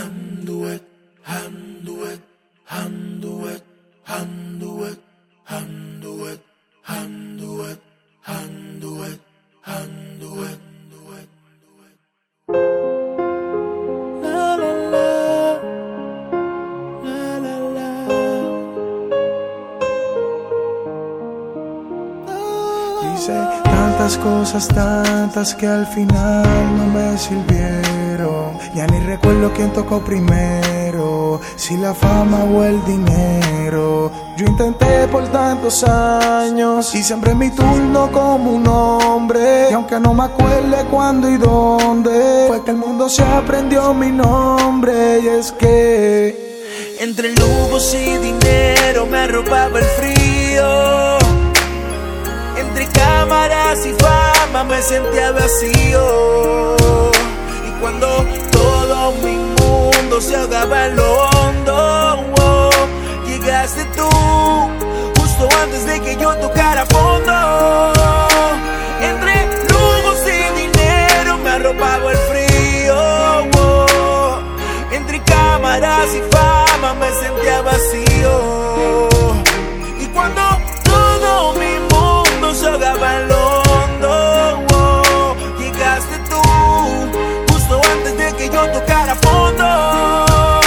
Hice tantas cosas, tantas que al final no me sirvieron. Ya ni recuerdo quién tocó primero, si la fama o el dinero. Yo intenté por tantos años y siempre mi turno como un hombre. Y aunque no me acuerde cuándo y dónde, fue que el mundo se aprendió mi nombre. Y es que entre lujos y dinero me arropaba el frío. Entre cámaras y fama me sentía vacío. Y cuando todo mi mundo se ahogaba en lo hondo, llegaste tú, justo antes de que yo tocara fondo. Entre lujos y dinero me arropaba el frío. Entre cámaras y fama me sentía vacío. Y cuando todo mi mundo se ahogaba en lo hondo, llegaste tú, justo antes de que yo tocara fondo.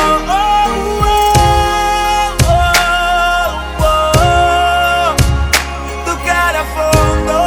Tocara fondo.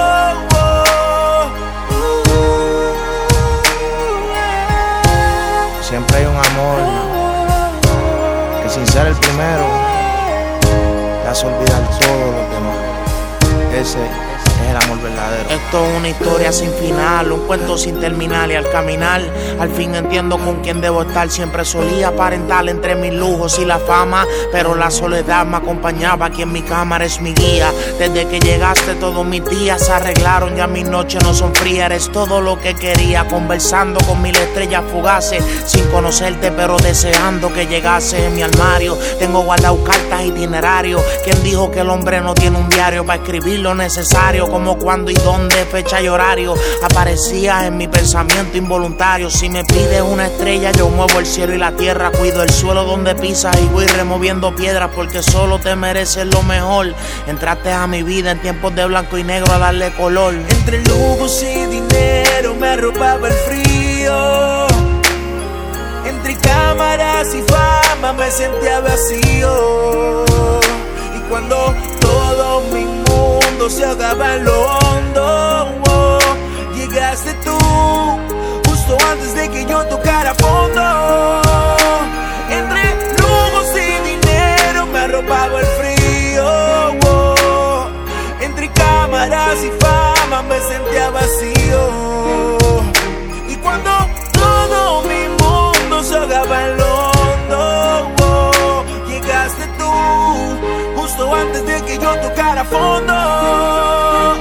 Siempre hay un amor que sin ser el primero te hace olvidar todo lo demás. Ese es el amor verdadero. Esto es una historia sin final, un cuento sin terminar. Y al caminar, al fin entiendo con quién debo estar. Siempre solía aparentar entre mis lujos y la fama, pero la soledad me acompañaba. Aquí en mi cámara es mi guía. Desde que llegaste todos mis días se arreglaron, ya mis noches no son frías. Eres todo lo que quería, conversando con mil estrellas fugaces, sin conocerte pero deseando que llegase. En mi armario tengo guardado cartas, itinerarios. ¿Quién dijo que el hombre no tiene un diario para escribir lo necesario? Como cuándo y dónde, fecha y horario. Aparecías en mi pensamiento involuntario. Si me pides una estrella, yo muevo el cielo y la tierra. Cuido el suelo donde pisas y voy removiendo piedras, porque solo te mereces lo mejor. Entraste a mi vida en tiempos de blanco y negro a darle color. Entre lujos y dinero me arropaba el frío. Entre cámaras y fama me sentía vacío. Y cuando todo mi mundo se ahogaba en lo hondo, llegaste tú, justo antes de que yo tocara fondo. Entre lujos y dinero me arropaba el frío. Entre cámaras y fama me sentía vacío. Y cuando todo mi mundo se ahogaba en lo hondo, llegaste tú, justo antes de que yo tocara fondo.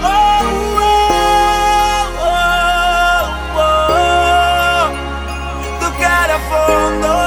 Tocara fondo.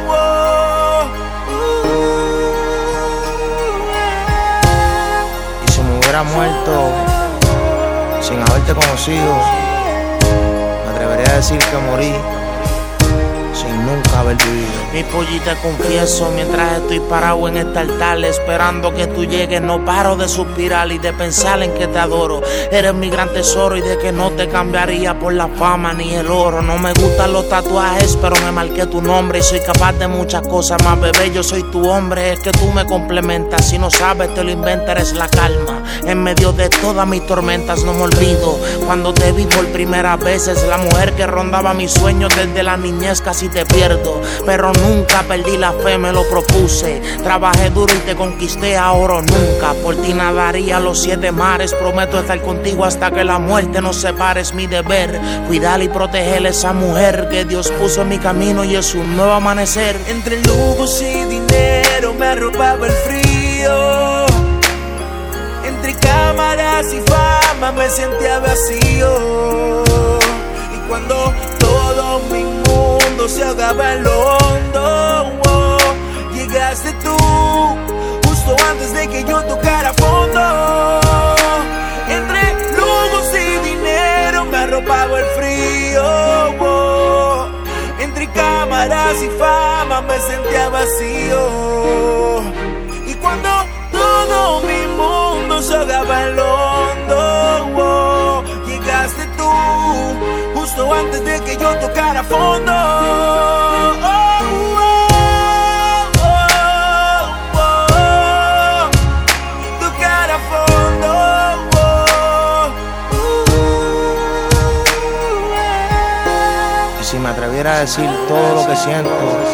Y si me hubiera muerto sin haberte conocido, me atrevería a decir que morí sin nunca haber vivido. Mi pollita, confieso, mientras estoy parado en este altar esperando que tú llegues, no paro de suspirar y de pensar en que te adoro. Eres mi gran tesoro y de que no te cambiaría por la fama ni el oro. No me gustan los tatuajes, pero me marqué tu nombre y soy capaz de muchas cosas más, bebé, yo soy tu hombre. Es que tú me complementas, si no sabes te lo inventa, eres la calma en medio de todas mis tormentas. No me olvido cuando te vi por primera vez, es la mujer que rondaba mis sueños desde la niñez. Casi te pierdo, pero nunca perdí la fe, me lo propuse. Trabajé duro y te conquisté, ahora o nunca. Por ti nadaría los 7 mares, prometo estar contigo hasta que la muerte nos separe. Es mi deber cuidar y proteger a esa mujer que Dios puso en mi camino y es un nuevo amanecer. Entre lujos y dinero me arropaba el frío. Entre cámaras y fama me sentía vacío. Y cuando todo mi mundo se ahogaba en lo hondo, llegaste tú, justo antes de que yo tocara fondo. Entre lujos y dinero me arropaba el frío. Entre cámaras cámaras y fama me sentía vacío. Y cuando todo mi mundo se ahogaba en lo hondo, llegaste tú, justo antes de que yo tocara fondo. Tocar a fondo. Y si me atreviera a decir todo lo que siento,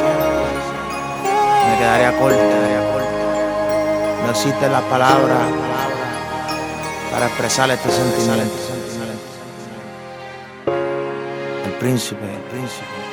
me quedaría corto. No existen las palabras para expresar este sentimiento. El príncipe.